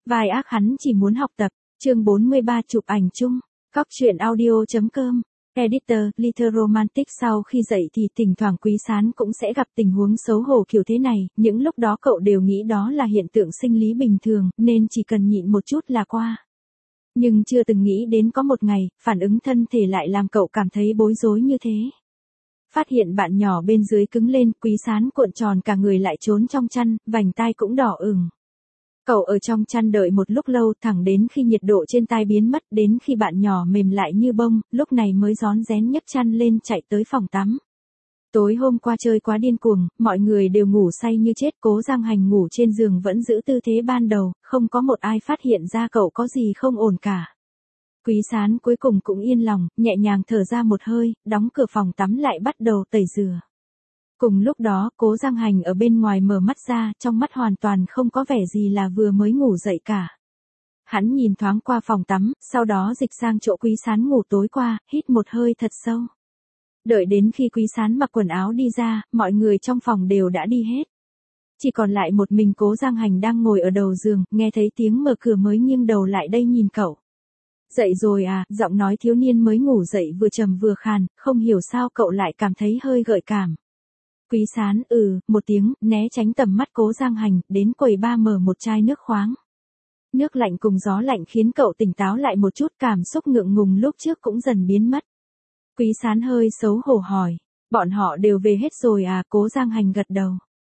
Vai ác hắn chỉ muốn học tập. Chương 43 chụp ảnh chung. Cóc truyện audio.com. Editor, Little Romantic. Sau khi dậy thì thỉnh thoảng Quý Sán cũng sẽ gặp tình huống xấu hổ kiểu thế này, những lúc đó cậu đều nghĩ đó là hiện tượng sinh lý bình thường, nên chỉ cần nhịn một chút là qua. Nhưng chưa từng nghĩ đến có một ngày, phản ứng thân thể lại làm cậu cảm thấy bối rối như thế. Phát hiện bạn nhỏ bên dưới cứng lên, Quý Sán cuộn tròn cả người lại trốn trong chăn, vành tai cũng đỏ ửng. Cậu ở trong chăn đợi một lúc lâu, thẳng đến khi nhiệt độ trên tai biến mất, đến khi bạn nhỏ mềm lại như bông, lúc này mới rón rén nhấc chăn lên chạy tới phòng tắm. Tối hôm qua chơi quá điên cuồng, mọi người đều ngủ say như chết, Cố Giang Hành ngủ trên giường vẫn giữ tư thế ban đầu, không có một ai phát hiện ra cậu có gì không ổn cả. Quý Sán cuối cùng cũng yên lòng, nhẹ nhàng thở ra một hơi, đóng cửa phòng tắm lại bắt đầu tẩy rửa. Cùng lúc đó, Cố Giang Hành ở bên ngoài mở mắt ra, trong mắt hoàn toàn không có vẻ gì là vừa mới ngủ dậy cả. Hắn nhìn thoáng qua phòng tắm, sau đó dịch sang chỗ Quý Sán ngủ tối qua, hít một hơi thật sâu. Đợi đến khi Quý Sán mặc quần áo đi ra, mọi người trong phòng đều đã đi hết. Chỉ còn lại một mình Cố Giang Hành đang ngồi ở đầu giường, nghe thấy tiếng mở cửa mới nghiêng đầu lại đây nhìn cậu. Dậy rồi à, giọng nói thiếu niên mới ngủ dậy vừa trầm vừa khàn, không hiểu sao cậu lại cảm thấy hơi gợi cảm. Quý Sán một tiếng, né tránh tầm mắt Cố Giang Hành, đến quầy bar mở một chai nước khoáng. Nước lạnh cùng gió lạnh khiến cậu tỉnh táo lại một chút, cảm xúc ngượng ngùng lúc trước cũng dần biến mất. Quý Sán hơi xấu hổ hỏi, bọn họ đều về hết rồi à? Cố Giang Hành gật đầu.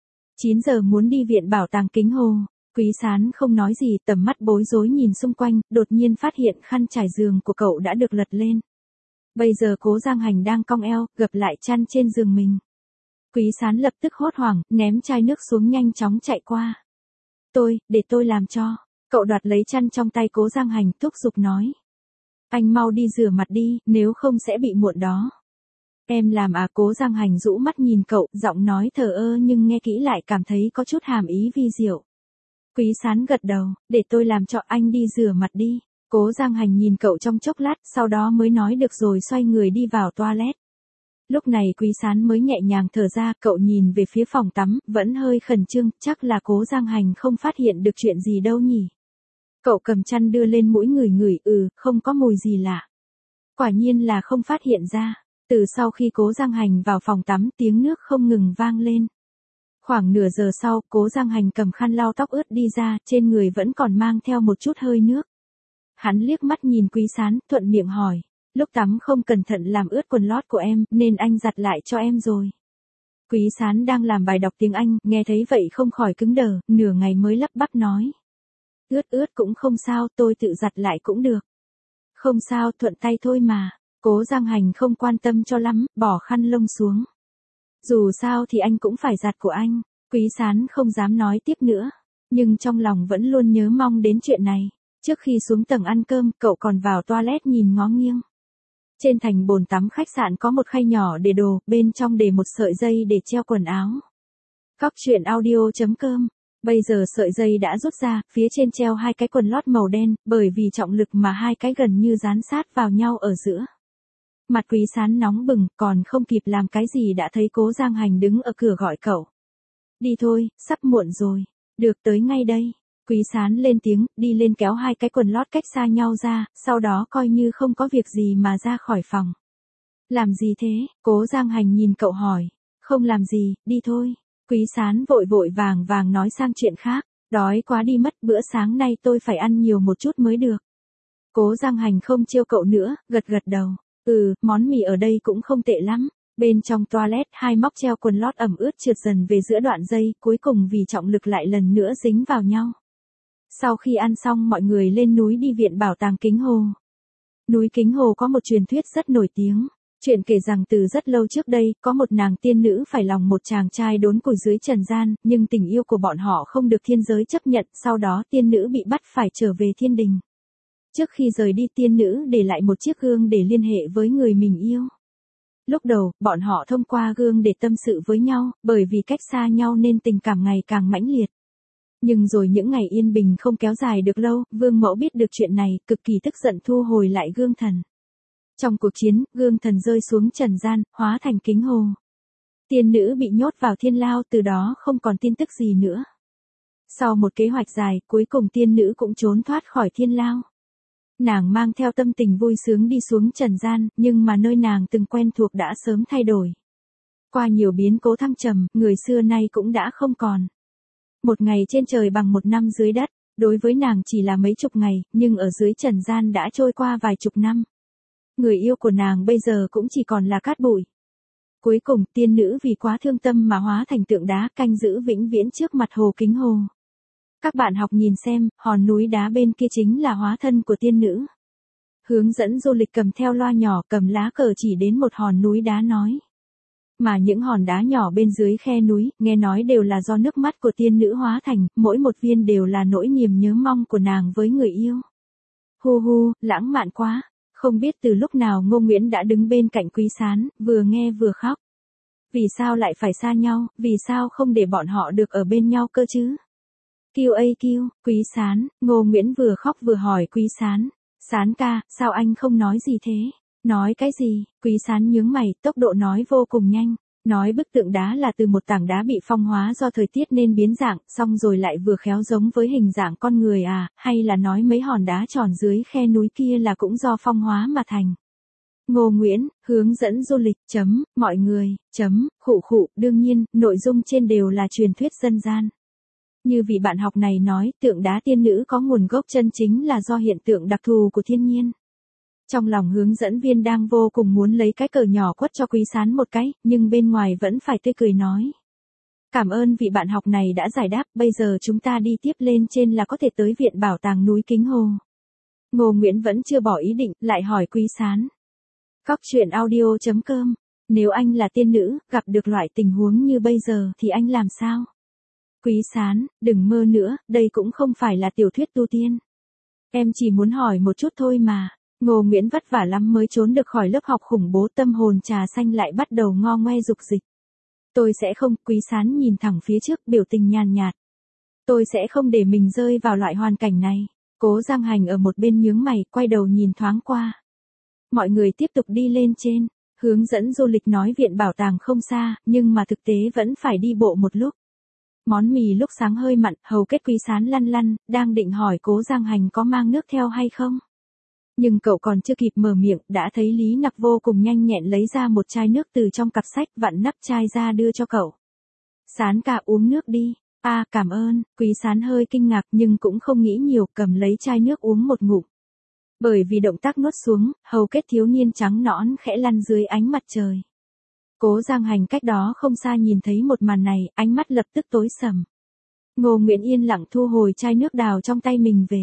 9 giờ muốn đi viện bảo tàng Kính Hồ. Quý Sán không nói gì, tầm mắt bối rối nhìn xung quanh, đột nhiên phát hiện khăn trải giường của cậu đã được lật lên. Bây giờ Cố Giang Hành đang cong eo, gập lại chăn trên giường mình. Quý Sán lập tức hốt hoảng, ném chai nước xuống nhanh chóng chạy qua. Để tôi làm cho. Cậu đoạt lấy chăn trong tay Cố Giang Hành, thúc giục nói. Anh mau đi rửa mặt đi, nếu không sẽ bị muộn đó. Em làm à? Cố Giang Hành rũ mắt nhìn cậu, giọng nói thờ ơ nhưng nghe kỹ lại cảm thấy có chút hàm ý vi diệu. Quý Sán gật đầu, để tôi làm cho, anh đi rửa mặt đi. Cố Giang Hành nhìn cậu trong chốc lát, sau đó mới nói được rồi xoay người đi vào toilet. Lúc này Quý Sán mới nhẹ nhàng thở ra, cậu nhìn về phía phòng tắm, vẫn hơi khẩn trương, chắc là Cố Giang Hành không phát hiện được chuyện gì đâu nhỉ. Cậu cầm chăn đưa lên mũi ngửi, không có mùi gì lạ. Quả nhiên là không phát hiện ra. Từ sau khi Cố Giang Hành vào phòng tắm, tiếng nước không ngừng vang lên. Khoảng nửa giờ sau, Cố Giang Hành cầm khăn lau tóc ướt đi ra, trên người vẫn còn mang theo một chút hơi nước. Hắn liếc mắt nhìn Quý Sán, thuận miệng hỏi. Lúc tắm không cẩn thận làm ướt quần lót của em, nên anh giặt lại cho em rồi. Quý Sán đang làm bài đọc tiếng Anh, nghe thấy vậy không khỏi cứng đờ, nửa ngày mới lắp bắp nói. Ướt cũng không sao, tôi tự giặt lại cũng được. Không sao, thuận tay thôi mà. Cố Giang Hành không quan tâm cho lắm, bỏ khăn lông xuống. Dù sao thì anh cũng phải giặt của anh. Quý Sán không dám nói tiếp nữa, nhưng trong lòng vẫn luôn nhớ mong đến chuyện này. Trước khi xuống tầng ăn cơm, cậu còn vào toilet nhìn ngó nghiêng. Trên thành bồn tắm khách sạn có một khay nhỏ để đồ, bên trong để một sợi dây để treo quần áo. Cóc truyện audio.com. Bây giờ sợi dây đã rút ra, phía trên treo hai cái quần lót màu đen, bởi vì trọng lực mà hai cái gần như dán sát vào nhau ở giữa. Mặt Quý Sán nóng bừng, còn không kịp làm cái gì đã thấy Cố Giang Hành đứng ở cửa gọi cậu. Đi thôi, sắp muộn rồi. Được, tới ngay đây. Quý Sán lên tiếng, đi lên kéo hai cái quần lót cách xa nhau ra, sau đó coi như không có việc gì mà ra khỏi phòng. Làm gì thế? Cố Giang Hành nhìn cậu hỏi. Không làm gì, đi thôi. Quý Sán vội vàng nói sang chuyện khác. Đói quá đi mất, bữa sáng nay tôi phải ăn nhiều một chút mới được. Cố Giang Hành không trêu cậu nữa, gật đầu. Món mì ở đây cũng không tệ lắm. Bên trong toilet, hai móc treo quần lót ẩm ướt trượt dần về giữa đoạn dây, cuối cùng vì trọng lực lại lần nữa dính vào nhau. Sau khi ăn xong mọi người lên núi đi viện bảo tàng Kính Hồ. Núi Kính Hồ có một truyền thuyết rất nổi tiếng. Chuyện kể rằng từ rất lâu trước đây, có một nàng tiên nữ phải lòng một chàng trai đốn củi dưới trần gian, nhưng tình yêu của bọn họ không được thiên giới chấp nhận, sau đó tiên nữ bị bắt phải trở về thiên đình. Trước khi rời đi, tiên nữ để lại một chiếc gương để liên hệ với người mình yêu. Lúc đầu, bọn họ thông qua gương để tâm sự với nhau, bởi vì cách xa nhau nên tình cảm ngày càng mãnh liệt. Nhưng rồi những ngày yên bình không kéo dài được lâu, Vương Mẫu biết được chuyện này, cực kỳ tức giận thu hồi lại gương thần. Trong cuộc chiến, gương thần rơi xuống trần gian, hóa thành Kính Hồ. Tiên nữ bị nhốt vào thiên lao, từ đó không còn tin tức gì nữa. Sau một kế hoạch dài, cuối cùng tiên nữ cũng trốn thoát khỏi thiên lao. Nàng mang theo tâm tình vui sướng đi xuống trần gian, nhưng mà nơi nàng từng quen thuộc đã sớm thay đổi. Qua nhiều biến cố thăng trầm, người xưa nay cũng đã không còn. Một ngày trên trời bằng một năm dưới đất, đối với nàng chỉ là mấy chục ngày, nhưng ở dưới trần gian đã trôi qua vài chục năm. Người yêu của nàng bây giờ cũng chỉ còn là cát bụi. Cuối cùng, tiên nữ vì quá thương tâm mà hóa thành tượng đá canh giữ vĩnh viễn trước mặt hồ Kính Hồ. Các bạn học nhìn xem, hòn núi đá bên kia chính là hóa thân của tiên nữ. Hướng dẫn du lịch cầm theo loa nhỏ, cầm lá cờ chỉ đến một hòn núi đá nói. Mà những hòn đá nhỏ bên dưới khe núi, nghe nói đều là do nước mắt của tiên nữ hóa thành, mỗi một viên đều là nỗi niềm nhớ mong của nàng với người yêu. Hu hu, lãng mạn quá. Không biết từ lúc nào Ngô Nguyễn đã đứng bên cạnh Quý Sán, vừa nghe vừa khóc. Vì sao lại phải xa nhau, vì sao không để bọn họ được ở bên nhau cơ chứ? Kiêu, Quý Sán, Ngô Nguyễn vừa khóc vừa hỏi Quý Sán. Sán ca, sao anh không nói gì thế? Nói cái gì? Quý Sán nhướng mày, tốc độ nói vô cùng nhanh. Nói bức tượng đá là từ một tảng đá bị phong hóa do thời tiết nên biến dạng, xong rồi lại vừa khéo giống với hình dạng con người à, hay là nói mấy hòn đá tròn dưới khe núi kia là cũng do phong hóa mà thành. Ngô Nguyễn, hướng dẫn du lịch, mọi người, khụ, đương nhiên, nội dung trên đều là truyền thuyết dân gian. Như vị bạn học này nói, tượng đá tiên nữ có nguồn gốc chân chính là do hiện tượng đặc thù của thiên nhiên. Trong lòng hướng dẫn viên đang vô cùng muốn lấy cái cờ nhỏ quất cho Quý Sán một cái, nhưng bên ngoài vẫn phải tươi cười nói. Cảm ơn vị bạn học này đã giải đáp, bây giờ chúng ta đi tiếp lên trên là có thể tới viện bảo tàng núi Kính Hồ. Ngô Nguyễn vẫn chưa bỏ ý định, lại hỏi Quý Sán. Cóc truyện audio.com, nếu anh là tiên nữ, gặp được loại tình huống như bây giờ thì anh làm sao? Quý Sán, đừng mơ nữa, đây cũng không phải là tiểu thuyết tu tiên. Em chỉ muốn hỏi một chút thôi mà. Ngô Nguyễn vất vả lắm mới trốn được khỏi lớp học khủng bố, tâm hồn trà xanh lại bắt đầu ngo ngoe dục dịch. Tôi sẽ không, Quý Sán nhìn thẳng phía trước, biểu tình nhàn nhạt. Tôi sẽ không để mình rơi vào loại hoàn cảnh này. Cố Giang Hành ở một bên nhướng mày, quay đầu nhìn thoáng qua. Mọi người tiếp tục đi lên trên. Hướng dẫn du lịch nói viện bảo tàng không xa, nhưng mà thực tế vẫn phải đi bộ một lúc. Món mì lúc sáng hơi mặn, hầu kết Quý Sán lăn lăn, đang định hỏi Cố Giang Hành có mang nước theo hay không. Nhưng cậu còn chưa kịp mở miệng, đã thấy Lý Nặc vô cùng nhanh nhẹn lấy ra một chai nước từ trong cặp sách, vặn nắp chai ra đưa cho cậu. Sán ca uống nước đi. Cảm ơn. Quý Sán hơi kinh ngạc nhưng cũng không nghĩ nhiều, cầm lấy chai nước uống một ngụm. Bởi vì động tác nuốt xuống, hầu kết thiếu niên trắng nõn khẽ lăn dưới ánh mặt trời. Cố Giang Hành cách đó không xa nhìn thấy một màn này, ánh mắt lập tức tối sầm. Ngô Nguyễn yên lặng thu hồi chai nước đào trong tay mình về.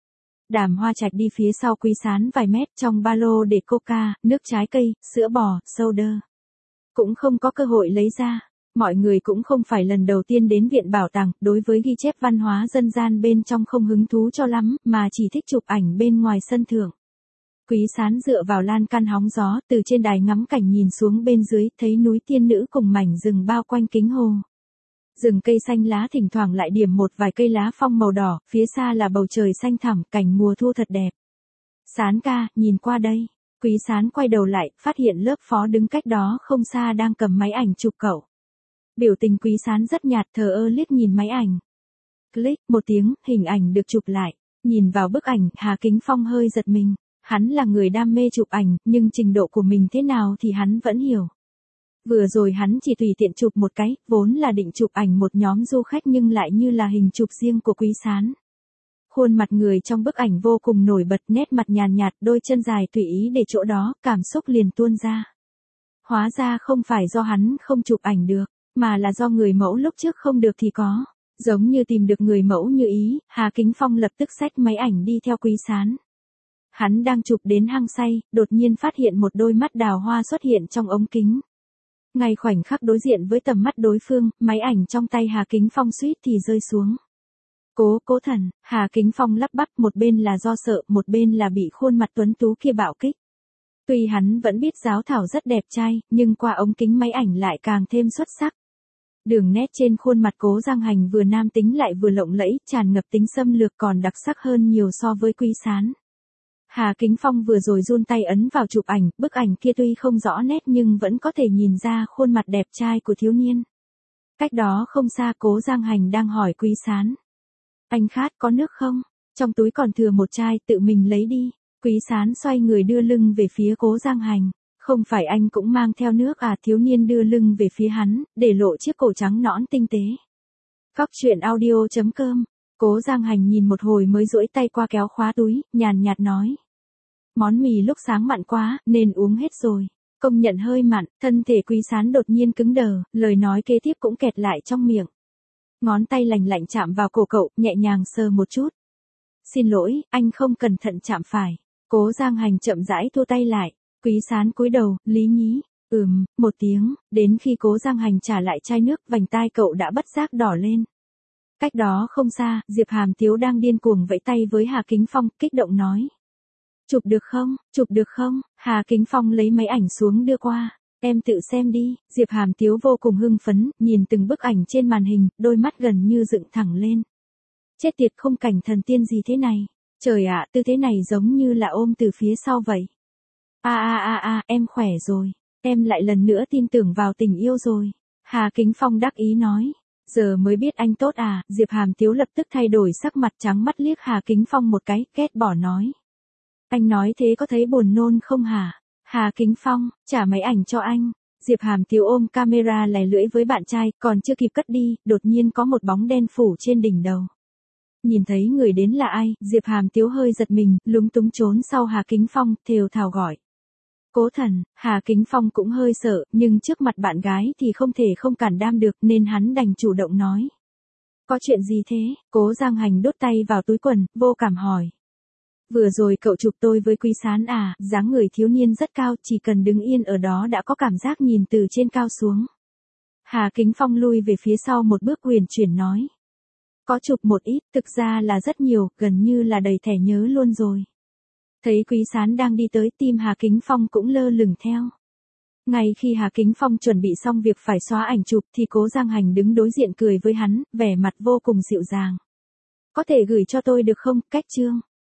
Đàm Hoa Trạch đi phía sau Quý Sán vài mét, trong ba lô để coca, nước trái cây, sữa bò, soda. Cũng không có cơ hội lấy ra. Mọi người cũng không phải lần đầu tiên đến viện bảo tàng, đối với ghi chép văn hóa dân gian bên trong không hứng thú cho lắm, mà chỉ thích chụp ảnh bên ngoài sân thượng. Quý Sán dựa vào lan can hóng gió, từ trên đài ngắm cảnh nhìn xuống bên dưới, thấy núi tiên nữ cùng mảnh rừng bao quanh Kính Hồ. Rừng cây xanh lá thỉnh thoảng lại điểm một vài cây lá phong màu đỏ, phía xa là bầu trời xanh thẳm, cảnh mùa thu thật đẹp. Sán ca, nhìn qua đây. Quý Sán quay đầu lại, phát hiện lớp phó đứng cách đó không xa đang cầm máy ảnh chụp cậu. Biểu tình Quý Sán rất nhạt, thờ ơ liếc nhìn máy ảnh. Click một tiếng, hình ảnh được chụp lại. Nhìn vào bức ảnh, Hà Kính Phong hơi giật mình. Hắn là người đam mê chụp ảnh, nhưng trình độ của mình thế nào thì hắn vẫn hiểu. Vừa rồi hắn chỉ tùy tiện chụp một cái, vốn là định chụp ảnh một nhóm du khách nhưng lại như là hình chụp riêng của Quý Sán. Khuôn mặt người trong bức ảnh vô cùng nổi bật, nét mặt nhàn nhạt, đôi chân dài tùy ý để chỗ đó, cảm xúc liền tuôn ra. Hóa ra không phải do hắn không chụp ảnh được, mà là do người mẫu lúc trước không được thì có. Giống như tìm được người mẫu như ý, Hà Kính Phong lập tức xách máy ảnh đi theo Quý Sán. Hắn đang chụp đến hăng say, đột nhiên phát hiện một đôi mắt đào hoa xuất hiện trong ống kính. Ngay khoảnh khắc đối diện với tầm mắt đối phương, máy ảnh trong tay Hà Kính Phong suýt thì rơi xuống. Cố thần, Hà Kính Phong lắp bắp, một bên là do sợ, một bên là bị khuôn mặt tuấn tú kia bạo kích. Tuy hắn vẫn biết Giáo Thảo rất đẹp trai, nhưng qua ống kính máy ảnh lại càng thêm xuất sắc. Đường nét trên khuôn mặt Cố Giang Hành vừa nam tính lại vừa lộng lẫy, tràn ngập tính xâm lược, còn đặc sắc hơn nhiều so với Quý Sán. Hà Kính Phong vừa rồi run tay ấn vào chụp ảnh, bức ảnh kia tuy không rõ nét nhưng vẫn có thể nhìn ra khuôn mặt đẹp trai của thiếu niên. Cách đó không xa, Cố Giang Hành đang hỏi Quý Sán. Anh khát có nước không? Trong túi còn thừa một chai, tự mình lấy đi. Quý Sán xoay người đưa lưng về phía Cố Giang Hành. Không phải anh cũng mang theo nước à? Thiếu niên đưa lưng về phía hắn, để lộ chiếc cổ trắng nõn tinh tế. Cóc truyện audio.com. Cố Giang Hành nhìn một hồi mới duỗi tay qua kéo khóa túi, nhàn nhạt nói. Món mì lúc sáng mặn quá, nên uống hết rồi. Công nhận hơi mặn, thân thể Quý Sán đột nhiên cứng đờ, lời nói kế tiếp cũng kẹt lại trong miệng. Ngón tay lành lạnh chạm vào cổ cậu, nhẹ nhàng sờ một chút. Xin lỗi, anh không cẩn thận chạm phải. Cố Giang Hành chậm rãi thua tay lại. Quý Sán cúi đầu, lý nhí. Một tiếng, đến khi Cố Giang Hành trả lại chai nước, vành tai cậu đã bất giác đỏ lên. Cách đó không xa, Diệp Hàm Tiếu đang điên cuồng vẫy tay với Hà Kính Phong, kích động nói. Chụp được không, chụp được không? Hà Kính Phong lấy máy ảnh xuống đưa qua. Em tự xem đi. Diệp Hàm Tiếu vô cùng hưng phấn, nhìn từng bức ảnh trên màn hình, đôi mắt gần như dựng thẳng lên. Chết tiệt, không cảnh thần tiên gì thế này. Trời ạ, tư thế này giống như là ôm từ phía sau vậy. Em khỏe rồi. Em lại lần nữa tin tưởng vào tình yêu rồi. Hà Kính Phong đắc ý nói. Giờ mới biết anh tốt à? Diệp Hàm Tiếu lập tức thay đổi sắc mặt, trắng mắt liếc Hà Kính Phong một cái, ghét bỏ nói. Anh nói thế có thấy buồn nôn không hả? Hà Kính Phong, trả máy ảnh cho anh. Diệp Hàm Tiếu ôm camera lè lưỡi với bạn trai, còn chưa kịp cất đi, đột nhiên có một bóng đen phủ trên đỉnh đầu. Nhìn thấy người đến là ai, Diệp Hàm Tiếu hơi giật mình, lúng túng trốn sau Hà Kính Phong, thều thào gọi. Cố Thần. Hà Kính Phong cũng hơi sợ, nhưng trước mặt bạn gái thì không thể không cản đam được, nên hắn đành chủ động nói. Có chuyện gì thế? Cố Giang Hành đút tay vào túi quần, vô cảm hỏi. Vừa rồi cậu chụp tôi với Quý Sán à? Dáng người thiếu niên rất cao, chỉ cần đứng yên ở đó đã có cảm giác nhìn từ trên cao xuống. Hà Kính Phong lui về phía sau một bước, huyền chuyển nói. Có chụp một ít, thực ra là rất nhiều, gần như là đầy thẻ nhớ luôn rồi. Thấy Quý Sán đang đi tới, tim Hà Kính Phong cũng lơ lửng theo. Ngay khi Hà Kính Phong chuẩn bị xong việc phải xóa ảnh chụp thì Cố Giang Hành đứng đối diện cười với hắn, vẻ mặt vô cùng dịu dàng. Có thể gửi cho tôi được không? Cách chương.